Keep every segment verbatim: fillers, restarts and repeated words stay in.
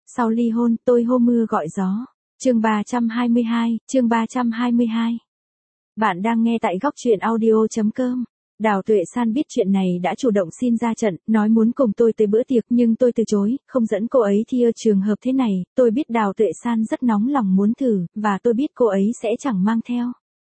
Sau ly hôn, tôi hô mưa gọi gió. Chương ba trăm hai mươi hai, chương ba trăm hai mươi hai. Bạn đang nghe tại góc truyện audio chấm com. Đào Tuệ San biết chuyện này đã chủ động xin ra trận, nói muốn cùng tôi tới bữa tiệc nhưng tôi từ chối, không dẫn cô ấy thi ở trường hợp thế này, tôi biết Đào Tuệ San rất nóng lòng muốn thử, và tôi biết cô ấy sẽ chẳng mang theo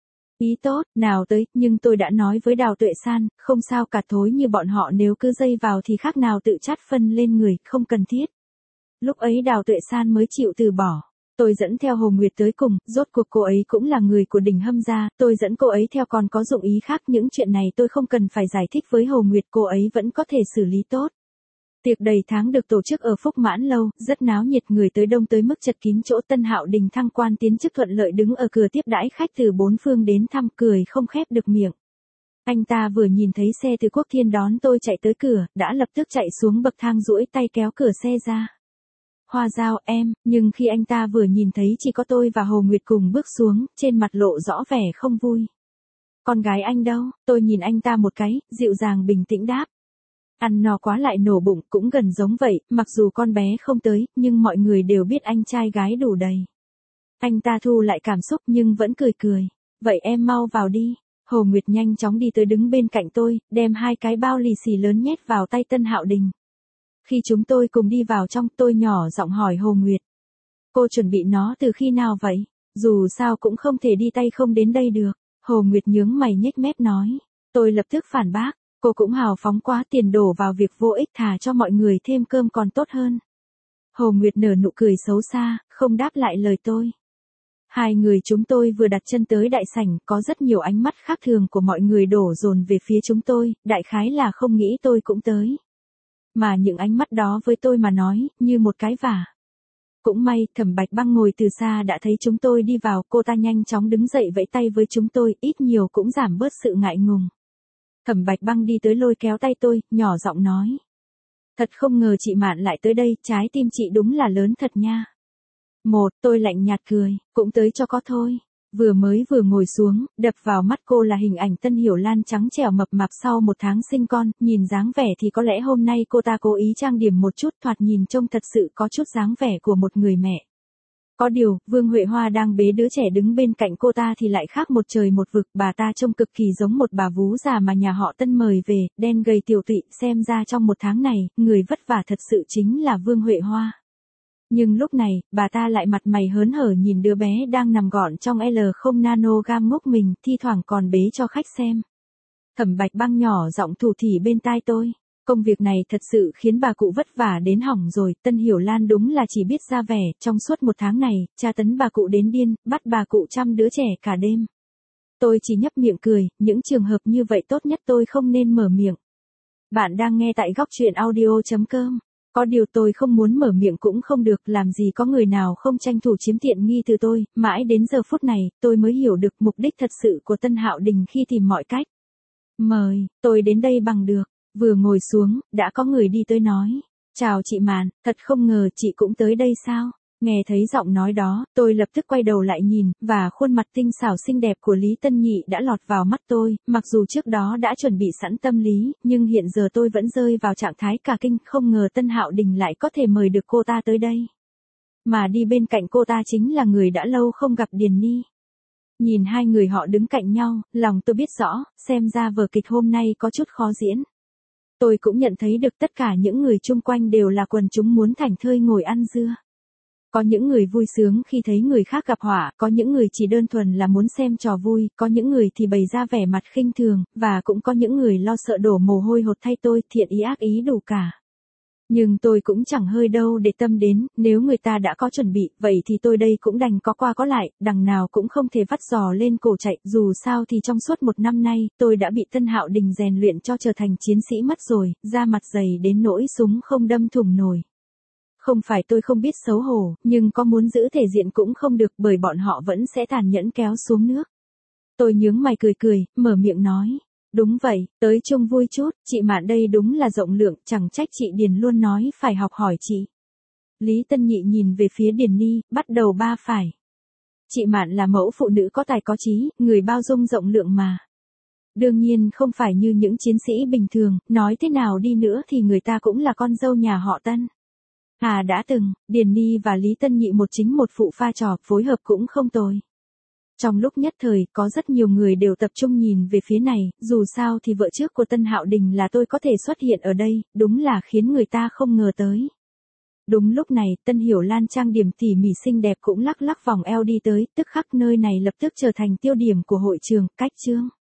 ý tốt nào tới, nhưng tôi đã nói với Đào Tuệ San, không sao cả, thối như bọn họ nếu cứ dây vào thì khác nào tự chát phân lên người, không cần thiết. Lúc ấy Đào Tuệ San mới chịu từ bỏ. Tôi dẫn theo Hồ Nguyệt tới cùng, rốt cuộc cô ấy cũng là người của Đình Hâm gia, tôi dẫn cô ấy theo còn có dụng ý khác, những chuyện này tôi không cần phải giải thích với Hồ Nguyệt, cô ấy vẫn có thể xử lý tốt. Tiệc đầy tháng được tổ chức ở Phúc Mãn Lâu, rất náo nhiệt, người tới đông tới mức chật kín chỗ. Tân Hạo Đình thăng quan tiến chức thuận lợi đứng ở cửa tiếp đãi khách từ bốn phương đến thăm, cười không khép được miệng. Anh ta vừa nhìn thấy xe từ Quốc Thiên đón tôi chạy tới cửa, đã lập tức chạy xuống bậc thang duỗi tay kéo cửa xe ra. Hoa Giao em, nhưng khi anh ta vừa nhìn thấy chỉ có tôi và Hồ Nguyệt cùng bước xuống, trên mặt lộ rõ vẻ không vui. Con gái anh đâu? Tôi nhìn anh ta một cái, dịu dàng bình tĩnh đáp. Ăn no quá lại nổ bụng, cũng gần giống vậy, mặc dù con bé không tới, nhưng mọi người đều biết anh trai gái đủ đầy. Anh ta thu lại cảm xúc nhưng vẫn cười cười. Vậy em mau vào đi. Hồ Nguyệt nhanh chóng đi tới đứng bên cạnh tôi, đem hai cái bao lì xì lớn nhét vào tay Tân Hạo Đình. Khi chúng tôi cùng đi vào trong, tôi nhỏ giọng hỏi Hồ Nguyệt. Cô chuẩn bị nó từ khi nào vậy? Dù sao cũng không thể đi tay không đến đây được. Hồ Nguyệt nhướng mày nhếch mép nói. Tôi lập tức phản bác. Cô cũng hào phóng quá, tiền đổ vào việc vô ích, thà cho mọi người thêm cơm còn tốt hơn. Hồ Nguyệt nở nụ cười xấu xa, không đáp lại lời tôi. Hai người chúng tôi vừa đặt chân tới đại sảnh, có rất nhiều ánh mắt khác thường của mọi người đổ dồn về phía chúng tôi, đại khái là không nghĩ tôi cũng tới. Mà những ánh mắt đó với tôi mà nói, như một cái vả. Cũng may, Thẩm Bạch Băng ngồi từ xa đã thấy chúng tôi đi vào, cô ta nhanh chóng đứng dậy vẫy tay với chúng tôi, ít nhiều cũng giảm bớt sự ngại ngùng. Thẩm Bạch Băng đi tới lôi kéo tay tôi, nhỏ giọng nói. Thật không ngờ chị Mạn lại tới đây, trái tim chị đúng là lớn thật nha. Một, tôi lạnh nhạt cười, cũng tới cho có thôi. Vừa mới vừa ngồi xuống, đập vào mắt cô là hình ảnh Tân Hiểu Lan trắng trẻo mập mạp sau một tháng sinh con, nhìn dáng vẻ thì có lẽ hôm nay cô ta cố ý trang điểm một chút, thoạt nhìn trông thật sự có chút dáng vẻ của một người mẹ. Có điều, Vương Huệ Hoa đang bế đứa trẻ đứng bên cạnh cô ta thì lại khác một trời một vực, bà ta trông cực kỳ giống một bà vú già mà nhà họ Tân mời về, đen gầy tiểu tụy, xem ra trong một tháng này, người vất vả thật sự chính là Vương Huệ Hoa. Nhưng lúc này, bà ta lại mặt mày hớn hở nhìn đứa bé đang nằm gọn trong L không nano gam ngốc mình, thi thoảng còn bế cho khách xem. Thẩm Bạch Băng nhỏ giọng thủ thỉ bên tai tôi. Công việc này thật sự khiến bà cụ vất vả đến hỏng rồi, Tân Hiểu Lan đúng là chỉ biết ra vẻ, trong suốt một tháng này, tra tấn bà cụ đến điên, bắt bà cụ chăm đứa trẻ cả đêm. Tôi chỉ nhấp miệng cười, những trường hợp như vậy tốt nhất tôi không nên mở miệng. Bạn đang nghe tại góc truyện audio chấm com. Có điều tôi không muốn mở miệng cũng không được, làm gì có người nào không tranh thủ chiếm tiện nghi từ tôi, mãi đến giờ phút này, tôi mới hiểu được mục đích thật sự của Tân Hạo Đình khi tìm mọi cách. Mời, tôi đến đây bằng được. Vừa ngồi xuống, đã có người đi tới nói. Chào chị Mạn, thật không ngờ chị cũng tới đây sao? Nghe thấy giọng nói đó, tôi lập tức quay đầu lại nhìn, và khuôn mặt tinh xảo xinh đẹp của Lý Tân Nhị đã lọt vào mắt tôi, mặc dù trước đó đã chuẩn bị sẵn tâm lý, nhưng hiện giờ tôi vẫn rơi vào trạng thái cả kinh, không ngờ Tân Hạo Đình lại có thể mời được cô ta tới đây. Mà đi bên cạnh cô ta chính là người đã lâu không gặp Điền Ni. Nhìn hai người họ đứng cạnh nhau, lòng tôi biết rõ, xem ra vở kịch hôm nay có chút khó diễn. Tôi cũng nhận thấy được tất cả những người chung quanh đều là quần chúng muốn thảnh thơi ngồi ăn dưa. Có những người vui sướng khi thấy người khác gặp họa, có những người chỉ đơn thuần là muốn xem trò vui, có những người thì bày ra vẻ mặt khinh thường, và cũng có những người lo sợ đổ mồ hôi hột thay tôi, thiện ý ác ý đủ cả. Nhưng tôi cũng chẳng hơi đâu để tâm đến, nếu người ta đã có chuẩn bị, vậy thì tôi đây cũng đành có qua có lại, đằng nào cũng không thể vắt giò lên cổ chạy, dù sao thì trong suốt một năm nay, tôi đã bị Tân Hạo Đình rèn luyện cho trở thành chiến sĩ mất rồi, da mặt dày đến nỗi súng không đâm thủng nổi. Không phải tôi không biết xấu hổ, nhưng có muốn giữ thể diện cũng không được, bởi bọn họ vẫn sẽ tàn nhẫn kéo xuống nước. Tôi nhướng mày cười cười, mở miệng nói. Đúng vậy, tới chung vui chút, chị Mạn đây đúng là rộng lượng, chẳng trách chị Điền luôn nói phải học hỏi chị. Lý Tân Nhị nhìn về phía Điền Ni, bắt đầu ba phải. Chị Mạn là mẫu phụ nữ có tài có trí, người bao dung rộng lượng mà. Đương nhiên không phải như những chiến sĩ bình thường, nói thế nào đi nữa thì người ta cũng là con dâu nhà họ Tân. À đã từng, Điền Ni và Lý Tân Nhị một chính một phụ pha trò, phối hợp cũng không tồi. Trong lúc nhất thời, có rất nhiều người đều tập trung nhìn về phía này, dù sao thì vợ trước của Tân Hạo Đình là tôi có thể xuất hiện ở đây, đúng là khiến người ta không ngờ tới. Đúng lúc này, Tân Hiểu Lan trang điểm tỉ mỉ xinh đẹp cũng lắc lắc vòng eo đi tới, tức khắc nơi này lập tức trở thành tiêu điểm của hội trường, cách chương.